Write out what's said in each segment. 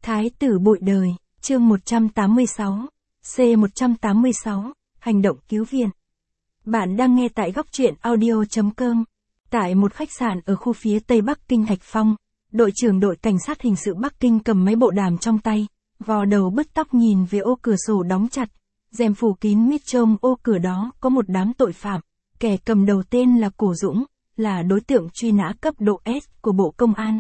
Thái tử bội đời, chương 186, C186, hành động cứu viện. Bạn đang nghe tại góc truyện audio.com. Tại một khách sạn ở khu phía tây Bắc Kinh Thạch Phong, đội trưởng đội cảnh sát hình sự Bắc Kinh cầm máy bộ đàm trong tay, vò đầu bứt tóc nhìn về ô cửa sổ đóng chặt, rèm phủ kín mít trông ô cửa đó có một đám tội phạm, kẻ cầm đầu tên là Cổ Dũng, là đối tượng truy nã cấp độ S của Bộ Công an.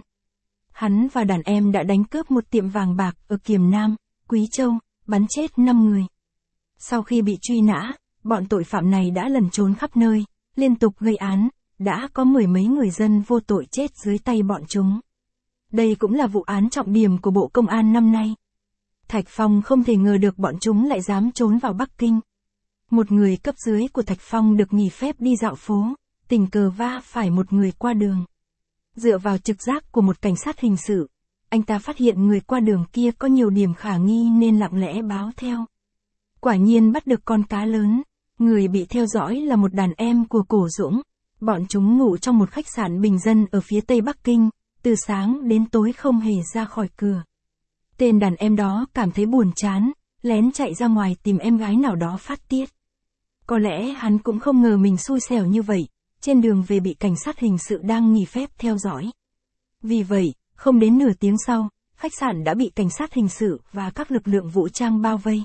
Hắn và đàn em đã đánh cướp một tiệm vàng bạc ở Kiềm Nam, Quý Châu, bắn chết 5 người. Sau khi bị truy nã, bọn tội phạm này đã lẩn trốn khắp nơi, liên tục gây án, đã có mười mấy người dân vô tội chết dưới tay bọn chúng. Đây cũng là vụ án trọng điểm của Bộ Công an năm nay. Thạch Phong không thể ngờ được bọn chúng lại dám trốn vào Bắc Kinh. Một người cấp dưới của Thạch Phong được nghỉ phép đi dạo phố, tình cờ va phải một người qua đường. Dựa vào trực giác của một cảnh sát hình sự, anh ta phát hiện người qua đường kia có nhiều điểm khả nghi nên lặng lẽ báo theo. Quả nhiên bắt được con cá lớn, người bị theo dõi là một đàn em của Cổ Dũng. Bọn chúng ngủ trong một khách sạn bình dân ở phía tây Bắc Kinh, từ sáng đến tối không hề ra khỏi cửa. Tên đàn em đó cảm thấy buồn chán, lén chạy ra ngoài tìm em gái nào đó phát tiết. Có lẽ hắn cũng không ngờ mình xui xẻo như vậy, trên đường về bị cảnh sát hình sự đang nghỉ phép theo dõi. Vì vậy, không đến nửa tiếng sau, khách sạn đã bị cảnh sát hình sự và các lực lượng vũ trang bao vây.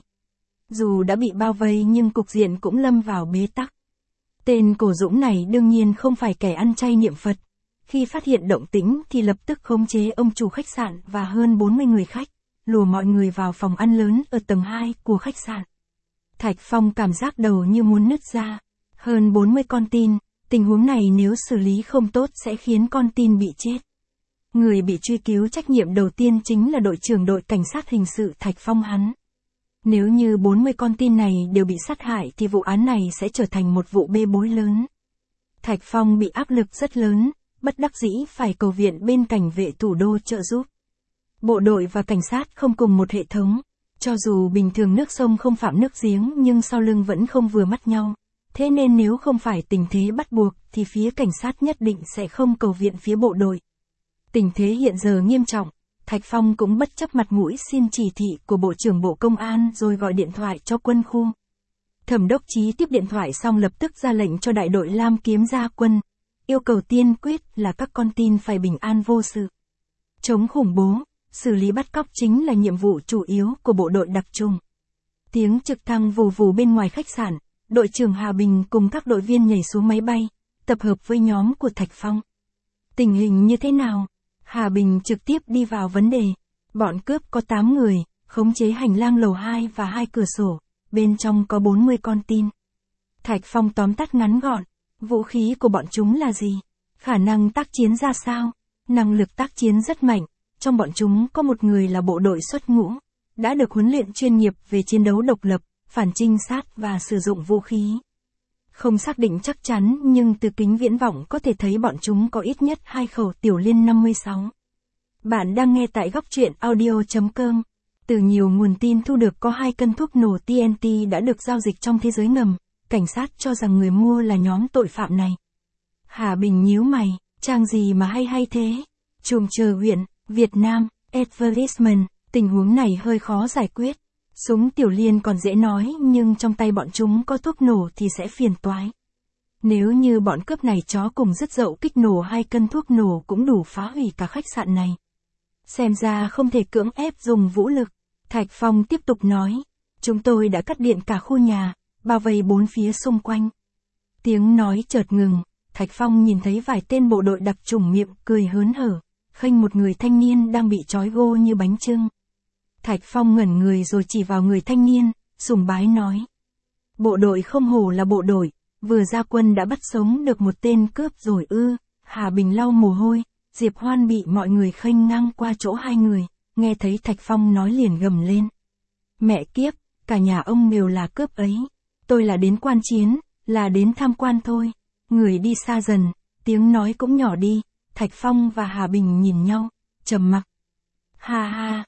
Dù đã bị bao vây nhưng cục diện cũng lâm vào bế tắc. Tên Cổ Dũng này đương nhiên không phải kẻ ăn chay niệm Phật. Khi phát hiện động tĩnh thì lập tức khống chế ông chủ khách sạn và hơn 40 người khách, lùa mọi người vào phòng ăn lớn ở tầng 2 của khách sạn. Thạch Phong cảm giác đầu như muốn nứt ra. Hơn 40 con tin, tình huống này nếu xử lý không tốt sẽ khiến con tin bị chết. Người bị truy cứu trách nhiệm đầu tiên chính là đội trưởng đội cảnh sát hình sự Thạch Phong hắn. Nếu như 40 con tin này đều bị sát hại thì vụ án này sẽ trở thành một vụ bê bối lớn. Thạch Phong bị áp lực rất lớn, bất đắc dĩ phải cầu viện bên cảnh vệ thủ đô trợ giúp. Bộ đội và cảnh sát không cùng một hệ thống, cho dù bình thường nước sông không phạm nước giếng nhưng sau lưng vẫn không vừa mắt nhau. Thế nên nếu không phải tình thế bắt buộc thì phía cảnh sát nhất định sẽ không cầu viện phía bộ đội. Tình thế hiện giờ nghiêm trọng, Thạch Phong cũng bất chấp mặt mũi xin chỉ thị của Bộ trưởng Bộ Công an rồi gọi điện thoại cho quân khu. Thẩm đốc Chí tiếp điện thoại xong lập tức ra lệnh cho đại đội Lam Kiếm ra quân, yêu cầu tiên quyết là các con tin phải bình an vô sự. Chống khủng bố, xử lý bắt cóc chính là nhiệm vụ chủ yếu của bộ đội đặc trùng. Tiếng trực thăng vù vù bên ngoài khách sạn, đội trưởng Hà Bình cùng các đội viên nhảy xuống máy bay, tập hợp với nhóm của Thạch Phong. Tình hình như thế nào? Hà Bình trực tiếp đi vào vấn đề. Bọn cướp có 8 người, khống chế hành lang lầu 2 và 2 cửa sổ, bên trong có 40 con tin. Thạch Phong tóm tắt ngắn gọn, vũ khí của bọn chúng là gì? Khả năng tác chiến ra sao? Năng lực tác chiến rất mạnh, trong bọn chúng có một người là bộ đội xuất ngũ, đã được huấn luyện chuyên nghiệp về chiến đấu độc lập, phản trinh sát và sử dụng vũ khí. Không xác định chắc chắn nhưng từ kính viễn vọng có thể thấy bọn chúng có ít nhất 2 khẩu tiểu liên 56. Bạn đang nghe tại góc truyện audio.com. Từ nhiều nguồn tin thu được có 2 cân thuốc nổ TNT đã được giao dịch trong thế giới ngầm, cảnh sát cho rằng người mua là nhóm tội phạm này. Hà Bình nhíu mày, trang gì mà hay thế? Chùm chờ huyện, Việt Nam, advertisement, tình huống này hơi khó giải quyết. Súng tiểu liên còn dễ nói nhưng trong tay bọn chúng có thuốc nổ thì sẽ phiền toái. Nếu như bọn cướp này chó cùng dứt dậu kích nổ 2 cân thuốc nổ cũng đủ phá hủy cả khách sạn này. Xem ra không thể cưỡng ép dùng vũ lực. Thạch Phong tiếp tục nói, chúng tôi đã cắt điện cả khu nhà, bao vây 4 phía xung quanh. Tiếng nói chợt ngừng, Thạch Phong nhìn thấy vài tên bộ đội đặc chủng miệng cười hớn hở, khênh một người thanh niên đang bị trói gô như bánh chưng. Thạch Phong ngẩn người rồi chỉ vào người thanh niên, sùng bái nói. Bộ đội không hổ là bộ đội, vừa ra quân đã bắt sống được một tên cướp rồi ư. Hà Bình lau mồ hôi, Diệp Hoan bị mọi người khênh ngang qua chỗ 2 người, nghe thấy Thạch Phong nói liền gầm lên. Mẹ kiếp, cả nhà ông đều là cướp ấy, tôi là đến quan chiến, là đến tham quan thôi. Người đi xa dần, tiếng nói cũng nhỏ đi, Thạch Phong và Hà Bình nhìn nhau, trầm mặc. Ha ha.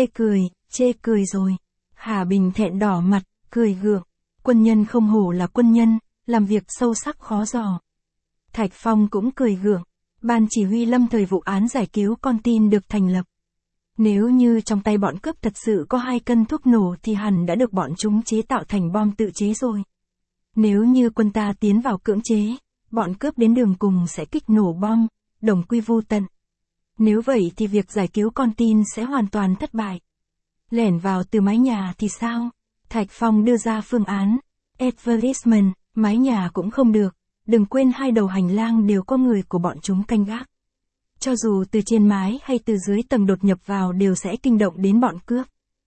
Chê cười rồi. Hà Bình thẹn đỏ mặt, cười gượng. Quân nhân không hổ là quân nhân, làm việc sâu sắc khó dò. Thạch Phong cũng cười gượng. Ban chỉ huy lâm thời vụ án giải cứu con tin được thành lập. Nếu như trong tay bọn cướp thật sự có 2 cân thuốc nổ thì hẳn đã được bọn chúng chế tạo thành bom tự chế rồi. Nếu như quân ta tiến vào cưỡng chế, bọn cướp đến đường cùng sẽ kích nổ bom, đồng quy vu tận. Nếu vậy thì việc giải cứu con tin sẽ hoàn toàn thất bại. Lẻn vào từ mái nhà thì sao? Thạch Phong đưa ra phương án. Advertisement, mái nhà cũng không được, đừng quên 2 đầu hành lang đều có người của bọn chúng canh gác. Cho dù từ trên mái hay từ dưới tầng đột nhập vào đều sẽ kinh động đến bọn cướp.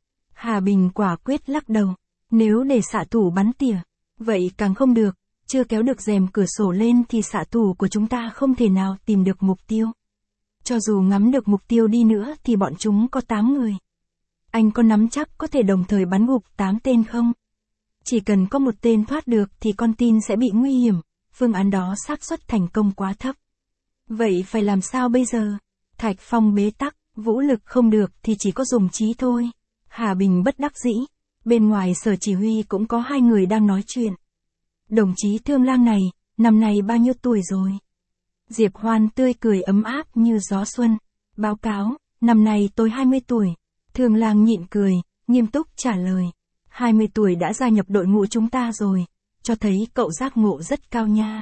Hà Bình quả quyết lắc đầu. Nếu để xạ thủ bắn tỉa, vậy càng không được, chưa kéo được rèm cửa sổ lên thì xạ thủ của chúng ta không thể nào tìm được mục tiêu. Cho dù ngắm được mục tiêu đi nữa thì bọn chúng có 8 người. Anh có nắm chắc có thể đồng thời bắn gục 8 tên không? Chỉ cần có một tên thoát được thì con tin sẽ bị nguy hiểm, phương án đó xác suất thành công quá thấp. Vậy phải làm sao bây giờ? Thạch Phong bế tắc, vũ lực không được thì chỉ có dùng trí thôi. Hà Bình bất đắc dĩ, bên ngoài sở chỉ huy cũng có 2 người đang nói chuyện. Đồng chí Thương Lang này, năm nay bao nhiêu tuổi rồi? Diệp Hoan tươi cười ấm áp như gió xuân. Báo cáo, năm nay tôi 20 tuổi. Thương Lang nhịn cười, nghiêm túc trả lời. 20 tuổi đã gia nhập đội ngũ chúng ta rồi, cho thấy cậu giác ngộ rất cao nha.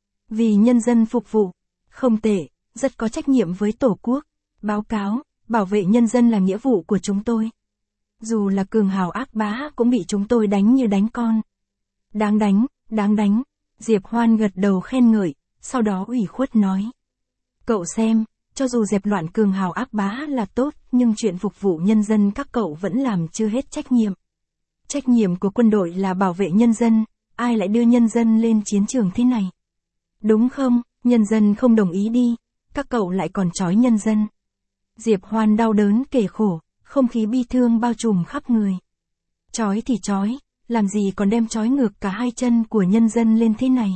Vì nhân dân phục vụ, không tệ, rất có trách nhiệm với Tổ quốc. Báo cáo, bảo vệ nhân dân là nghĩa vụ của chúng tôi. Dù là cường hào ác bá cũng bị chúng tôi đánh như đánh con. Đáng đánh, đáng đánh. Diệp Hoan gật đầu khen ngợi, sau đó ủy khuất nói. Cậu xem, cho dù dẹp loạn cường hào ác bá là tốt, nhưng chuyện phục vụ nhân dân các cậu vẫn làm chưa hết trách nhiệm. Trách nhiệm của quân đội là bảo vệ nhân dân, ai lại đưa nhân dân lên chiến trường thế này? Đúng không, nhân dân không đồng ý đi, các cậu lại còn trói nhân dân. Diệp Hoan đau đớn kể khổ, không khí bi thương bao trùm khắp người. Trói thì trói, làm gì còn đem trói ngược cả 2 chân của nhân dân lên thế này.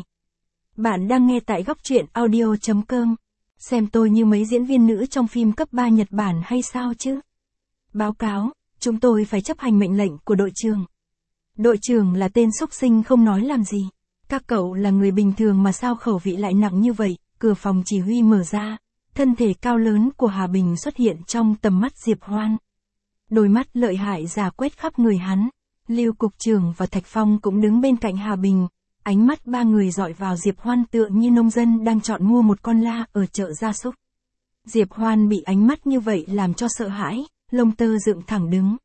Bạn đang nghe tại góc truyện audio.com. Xem tôi như mấy diễn viên nữ trong phim cấp 3 Nhật Bản hay sao chứ? Báo cáo, chúng tôi phải chấp hành mệnh lệnh của đội trưởng. Đội trưởng là tên xúc sinh không nói làm gì. Các cậu là người bình thường mà sao khẩu vị lại nặng như vậy? Cửa phòng chỉ huy mở ra, thân thể cao lớn của Hà Bình xuất hiện trong tầm mắt Diệp Hoan. Đôi mắt lợi hại rà quét khắp người hắn. Lưu cục trưởng và Thạch Phong cũng đứng bên cạnh Hà Bình. Ánh mắt 3 người dọi vào Diệp Hoan tựa như nông dân đang chọn mua một con la ở chợ gia súc. Diệp Hoan bị ánh mắt như vậy làm cho sợ hãi, lông tơ dựng thẳng đứng.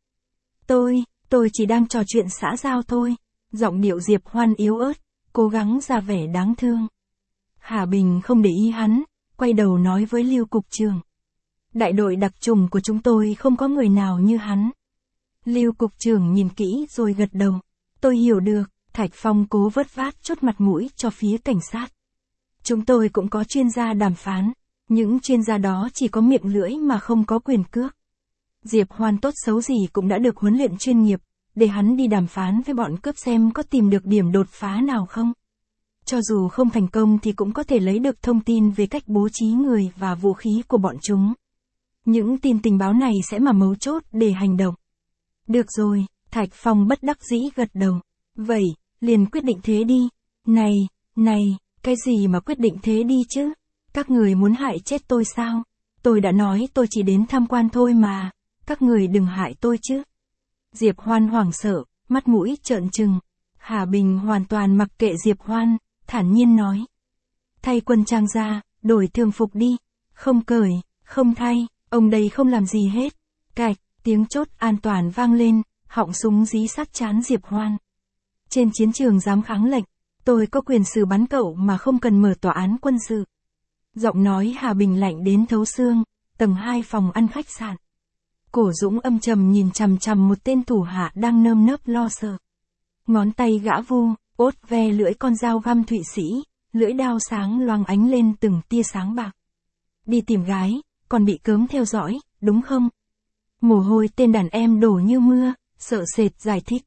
Tôi chỉ đang trò chuyện xã giao thôi. Giọng điệu Diệp Hoan yếu ớt, cố gắng ra vẻ đáng thương. Hà Bình không để ý hắn, quay đầu nói với Lưu cục trưởng. Đại đội đặc trùng của chúng tôi không có người nào như hắn. Lưu cục trưởng nhìn kỹ rồi gật đầu. Tôi hiểu được. Thạch Phong cố vớt vát chút mặt mũi cho phía cảnh sát. Chúng tôi cũng có chuyên gia đàm phán, những chuyên gia đó chỉ có miệng lưỡi mà không có quyền cước. Diệp Hoan tốt xấu gì cũng đã được huấn luyện chuyên nghiệp, để hắn đi đàm phán với bọn cướp xem có tìm được điểm đột phá nào không. Cho dù không thành công thì cũng có thể lấy được thông tin về cách bố trí người và vũ khí của bọn chúng. Những tin tình báo này sẽ là mấu chốt để hành động. Được rồi, Thạch Phong bất đắc dĩ gật đầu. Vậy, liền quyết định thế đi. Này, cái gì mà quyết định thế đi chứ? Các người muốn hại chết tôi sao? Tôi đã nói tôi chỉ đến tham quan thôi mà. Các người đừng hại tôi chứ. Diệp Hoan hoảng sợ, mắt mũi trợn trừng. Hà Bình hoàn toàn mặc kệ Diệp Hoan, thản nhiên nói. Thay quân trang ra, đổi thường phục đi. Không cởi, không thay, ông đây không làm gì hết. Cạch, tiếng chốt an toàn vang lên, họng súng dí sát trán Diệp Hoan. Trên chiến trường dám kháng lệnh, tôi có quyền xử bắn cậu mà không cần mở tòa án quân sự. Giọng nói Hà Bình lạnh đến thấu xương, tầng 2 phòng ăn khách sạn. Cổ Dũng âm trầm nhìn chằm chằm một tên thủ hạ đang nơm nớp lo sợ. Ngón tay gã vu, ốt ve lưỡi con dao găm Thụy Sĩ, lưỡi đao sáng loang ánh lên từng tia sáng bạc. Đi tìm gái, còn bị cớm theo dõi, đúng không? Mồ hôi tên đàn em đổ như mưa, sợ sệt giải thích.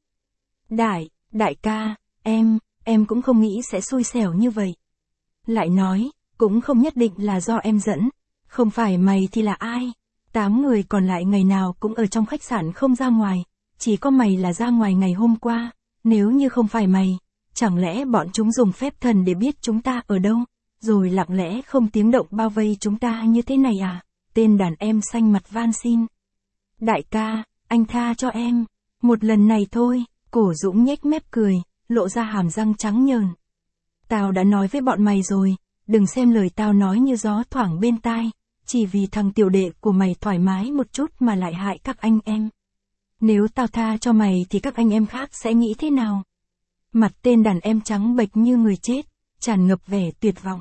Đại ca, em cũng không nghĩ sẽ xui xẻo như vậy. Lại nói, cũng không nhất định là do em dẫn. Không phải mày thì là ai? 8 người còn lại ngày nào cũng ở trong khách sạn không ra ngoài. Chỉ có mày là ra ngoài ngày hôm qua. Nếu như không phải mày, chẳng lẽ bọn chúng dùng phép thần để biết chúng ta ở đâu, rồi lặng lẽ không tiếng động bao vây chúng ta như thế này à? Tên đàn em xanh mặt van xin. Đại ca, anh tha cho em. Một lần này thôi, Cổ Dũng nhếch mép cười, lộ ra hàm răng trắng nhờn. Tao đã nói với bọn mày rồi, đừng xem lời tao nói như gió thoảng bên tai, chỉ vì thằng tiểu đệ của mày thoải mái một chút mà lại hại các anh em. Nếu tao tha cho mày thì các anh em khác sẽ nghĩ thế nào? Mặt tên đàn em trắng bệch như người chết, tràn ngập vẻ tuyệt vọng.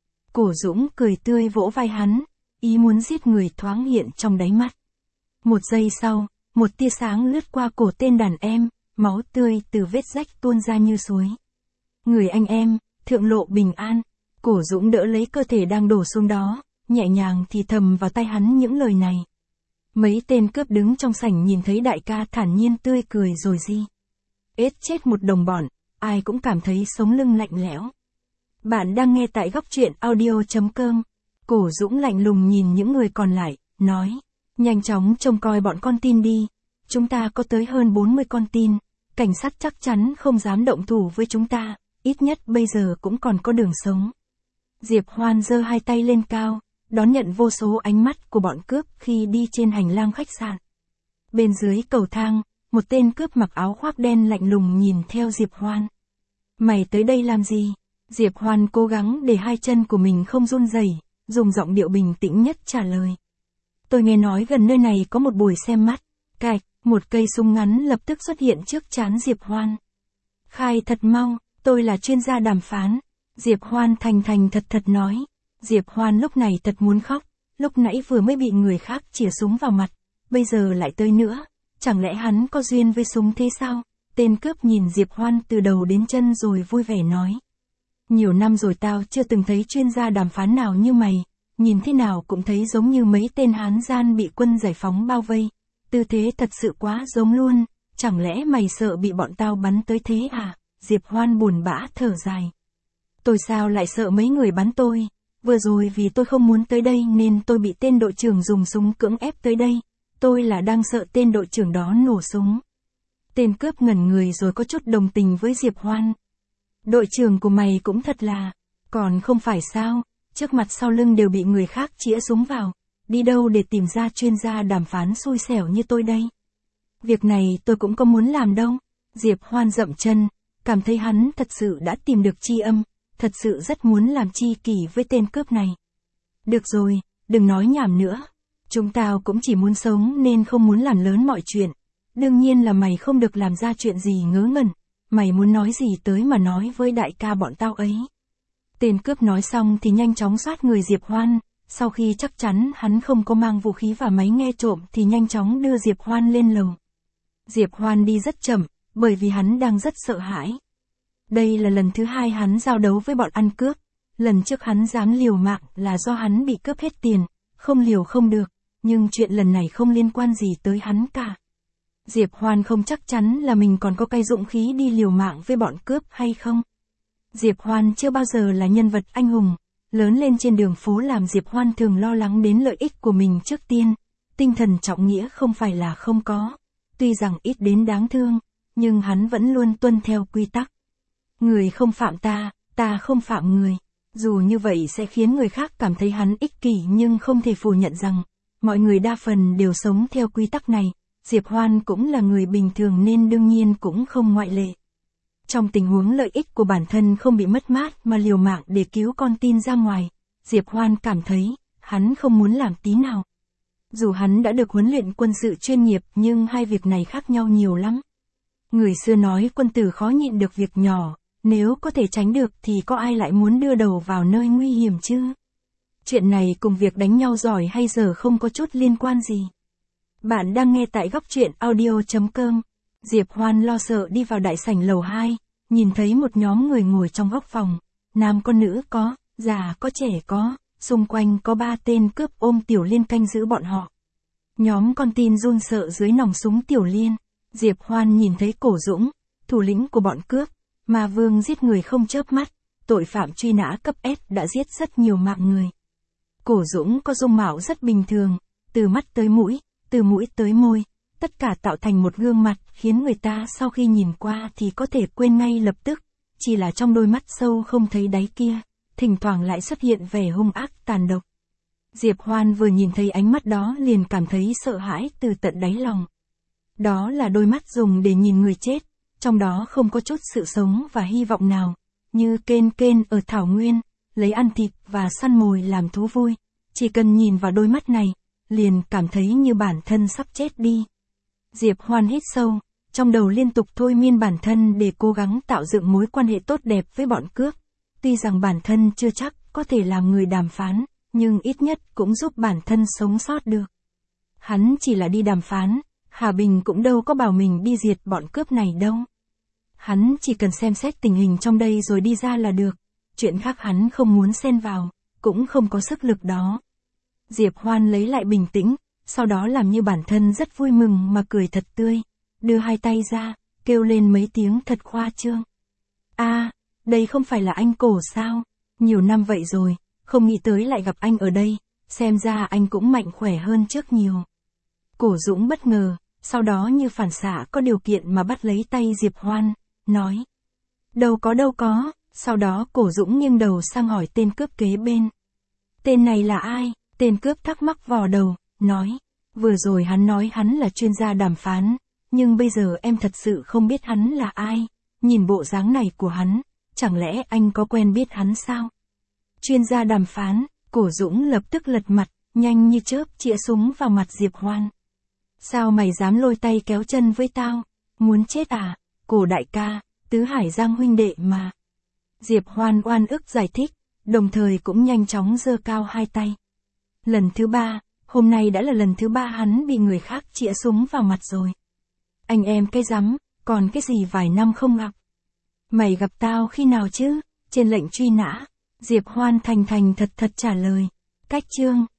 Cổ Dũng cười tươi vỗ vai hắn, ý muốn giết người thoáng hiện trong đáy mắt. Một giây sau, một tia sáng lướt qua cổ tên đàn em, máu tươi từ vết rách tuôn ra như suối. Người anh em, thượng lộ bình an. Cổ Dũng đỡ lấy cơ thể đang đổ xuống đó, nhẹ nhàng thì thầm vào tai hắn những lời này. Mấy tên cướp đứng trong sảnh nhìn thấy đại ca thản nhiên tươi cười rồi gì. Ết chết một đồng bọn, ai cũng cảm thấy sống lưng lạnh lẽo. Bạn đang nghe tại góc truyện audio.com. Cổ Dũng lạnh lùng nhìn những người còn lại, nói. Nhanh chóng trông coi bọn con tin đi. Chúng ta có tới hơn 40 con tin. Cảnh sát chắc chắn không dám động thủ với chúng ta, ít nhất bây giờ cũng còn có đường sống. Diệp Hoan giơ hai tay lên cao, đón nhận vô số ánh mắt của bọn cướp khi đi trên hành lang khách sạn. Bên dưới cầu thang, một tên cướp mặc áo khoác đen lạnh lùng nhìn theo Diệp Hoan. Mày tới đây làm gì? Diệp Hoan cố gắng để hai chân của mình không run rẩy, dùng giọng điệu bình tĩnh nhất trả lời. Tôi nghe nói gần nơi này có một buổi xem mắt. Cạch, một cây súng ngắn lập tức xuất hiện trước trán Diệp Hoan. Khai thật mau, tôi là chuyên gia đàm phán. Diệp Hoan thành thật thật nói. Diệp Hoan lúc này thật muốn khóc, lúc nãy vừa mới bị người khác chĩa súng vào mặt, bây giờ lại tới nữa, chẳng lẽ hắn có duyên với súng thế sao? Tên cướp nhìn Diệp Hoan từ đầu đến chân rồi vui vẻ nói. Nhiều năm rồi tao chưa từng thấy chuyên gia đàm phán nào như mày, nhìn thế nào cũng thấy giống như mấy tên Hán gian bị quân giải phóng bao vây, tư thế thật sự quá giống luôn, chẳng lẽ mày sợ bị bọn tao bắn tới thế à? Diệp Hoan buồn bã thở dài. Tôi sao lại sợ mấy người bắn tôi? Vừa rồi vì tôi không muốn tới đây nên tôi bị tên đội trưởng dùng súng cưỡng ép tới đây. Tôi là đang sợ tên đội trưởng đó nổ súng. Tên cướp ngẩn người rồi có chút đồng tình với Diệp Hoan. Đội trưởng của mày cũng thật là, còn không phải sao, trước mặt sau lưng đều bị người khác chĩa súng vào. Đi đâu để tìm ra chuyên gia đàm phán xui xẻo như tôi đây? Việc này tôi cũng có muốn làm đâu. Diệp Hoan dậm chân, cảm thấy hắn thật sự đã tìm được tri âm. Thật sự rất muốn làm tri kỷ với tên cướp này. Được rồi, đừng nói nhảm nữa. Chúng tao cũng chỉ muốn sống nên không muốn làm lớn mọi chuyện. Đương nhiên là mày không được làm ra chuyện gì ngớ ngẩn. Mày muốn nói gì tới mà nói với đại ca bọn tao ấy. Tên cướp nói xong thì nhanh chóng soát người Diệp Hoan. Sau khi chắc chắn hắn không có mang vũ khí và máy nghe trộm thì nhanh chóng đưa Diệp Hoan lên lầu. Diệp Hoan đi rất chậm, bởi vì hắn đang rất sợ hãi. Đây là lần thứ hai hắn giao đấu với bọn ăn cướp. Lần trước hắn dám liều mạng là do hắn bị cướp hết tiền, không liều không được, nhưng chuyện lần này không liên quan gì tới hắn cả. Diệp Hoan không chắc chắn là mình còn có cái dũng khí đi liều mạng với bọn cướp hay không. Diệp Hoan chưa bao giờ là nhân vật anh hùng, lớn lên trên đường phố làm Diệp Hoan thường lo lắng đến lợi ích của mình trước tiên, tinh thần trọng nghĩa không phải là không có, tuy rằng ít đến đáng thương, nhưng hắn vẫn luôn tuân theo quy tắc. Người không phạm ta, ta không phạm người. Dù như vậy sẽ khiến người khác cảm thấy hắn ích kỷ nhưng không thể phủ nhận rằng, mọi người đa phần đều sống theo quy tắc này. Diệp Hoan cũng là người bình thường nên đương nhiên cũng không ngoại lệ. Trong tình huống lợi ích của bản thân không bị mất mát mà liều mạng để cứu con tin ra ngoài, Diệp Hoan cảm thấy, hắn không muốn làm tí nào. Dù hắn đã được huấn luyện quân sự chuyên nghiệp nhưng hai việc này khác nhau nhiều lắm. Người xưa nói quân tử khó nhịn được việc nhỏ. Nếu có thể tránh được thì có ai lại muốn đưa đầu vào nơi nguy hiểm chứ? Chuyện này cùng việc đánh nhau giỏi hay dở không có chút liên quan gì. Bạn đang nghe tại góc truyện audio.com. Diệp Hoan lo sợ đi vào đại sảnh lầu 2, nhìn thấy một nhóm người ngồi trong góc phòng. Nam có nữ có, già có trẻ có, xung quanh có 3 tên cướp ôm Tiểu Liên canh giữ bọn họ. Nhóm con tin run sợ dưới nòng súng Tiểu Liên. Diệp Hoan nhìn thấy Cổ Dũng, thủ lĩnh của bọn cướp. Ma Vương giết người không chớp mắt, tội phạm truy nã cấp S đã giết rất nhiều mạng người. Cổ Dũng có dung mạo rất bình thường, từ mắt tới mũi, từ mũi tới môi, tất cả tạo thành một gương mặt khiến người ta sau khi nhìn qua thì có thể quên ngay lập tức, chỉ là trong đôi mắt sâu không thấy đáy kia, thỉnh thoảng lại xuất hiện vẻ hung ác tàn độc. Diệp Hoan vừa nhìn thấy ánh mắt đó liền cảm thấy sợ hãi từ tận đáy lòng. Đó là đôi mắt dùng để nhìn người chết, trong đó không có chút sự sống và hy vọng nào, như kên kên ở thảo nguyên, lấy ăn thịt và săn mồi làm thú vui. Chỉ cần nhìn vào đôi mắt này, liền cảm thấy như bản thân sắp chết đi. Diệp Hoan hít sâu, trong đầu liên tục thôi miên bản thân để cố gắng tạo dựng mối quan hệ tốt đẹp với bọn cướp. Tuy rằng bản thân chưa chắc có thể làm người đàm phán, nhưng ít nhất cũng giúp bản thân sống sót được. Hắn chỉ là đi đàm phán, Hà Bình cũng đâu có bảo mình đi diệt bọn cướp này đâu. Hắn chỉ cần xem xét tình hình trong đây rồi đi ra là được, chuyện khác hắn không muốn xen vào, cũng không có sức lực đó. Diệp Hoan lấy lại bình tĩnh, sau đó làm như bản thân rất vui mừng mà cười thật tươi, đưa hai tay ra, kêu lên mấy tiếng thật khoa trương. Đây không phải là anh Cổ sao? Nhiều năm vậy rồi, không nghĩ tới lại gặp anh ở đây, xem ra anh cũng mạnh khỏe hơn trước nhiều. Cổ Dũng bất ngờ, sau đó như phản xạ có điều kiện mà bắt lấy tay Diệp Hoan, nói. Đâu có, sau đó Cổ Dũng nghiêng đầu sang hỏi tên cướp kế bên. Tên này là ai? Tên cướp thắc mắc vò đầu, nói. Vừa rồi hắn nói hắn là chuyên gia đàm phán, nhưng bây giờ em thật sự không biết hắn là ai. Nhìn bộ dáng này của hắn, chẳng lẽ anh có quen biết hắn sao? Chuyên gia đàm phán, Cổ Dũng lập tức lật mặt, nhanh như chớp chĩa súng vào mặt Diệp Hoan. Sao mày dám lôi tay kéo chân với tao? Muốn chết à? Cổ đại ca, Tứ Hải Giang huynh đệ mà. Diệp Hoan oan ức giải thích, đồng thời cũng nhanh chóng giơ cao hai tay. Lần thứ 3, hôm nay đã là lần thứ 3 hắn bị người khác chĩa súng vào mặt rồi. Anh em cái rắm, còn cái gì vài năm không gặp. Mày gặp tao khi nào chứ? Trên lệnh truy nã. Diệp Hoan thành thật trả lời. Cách chương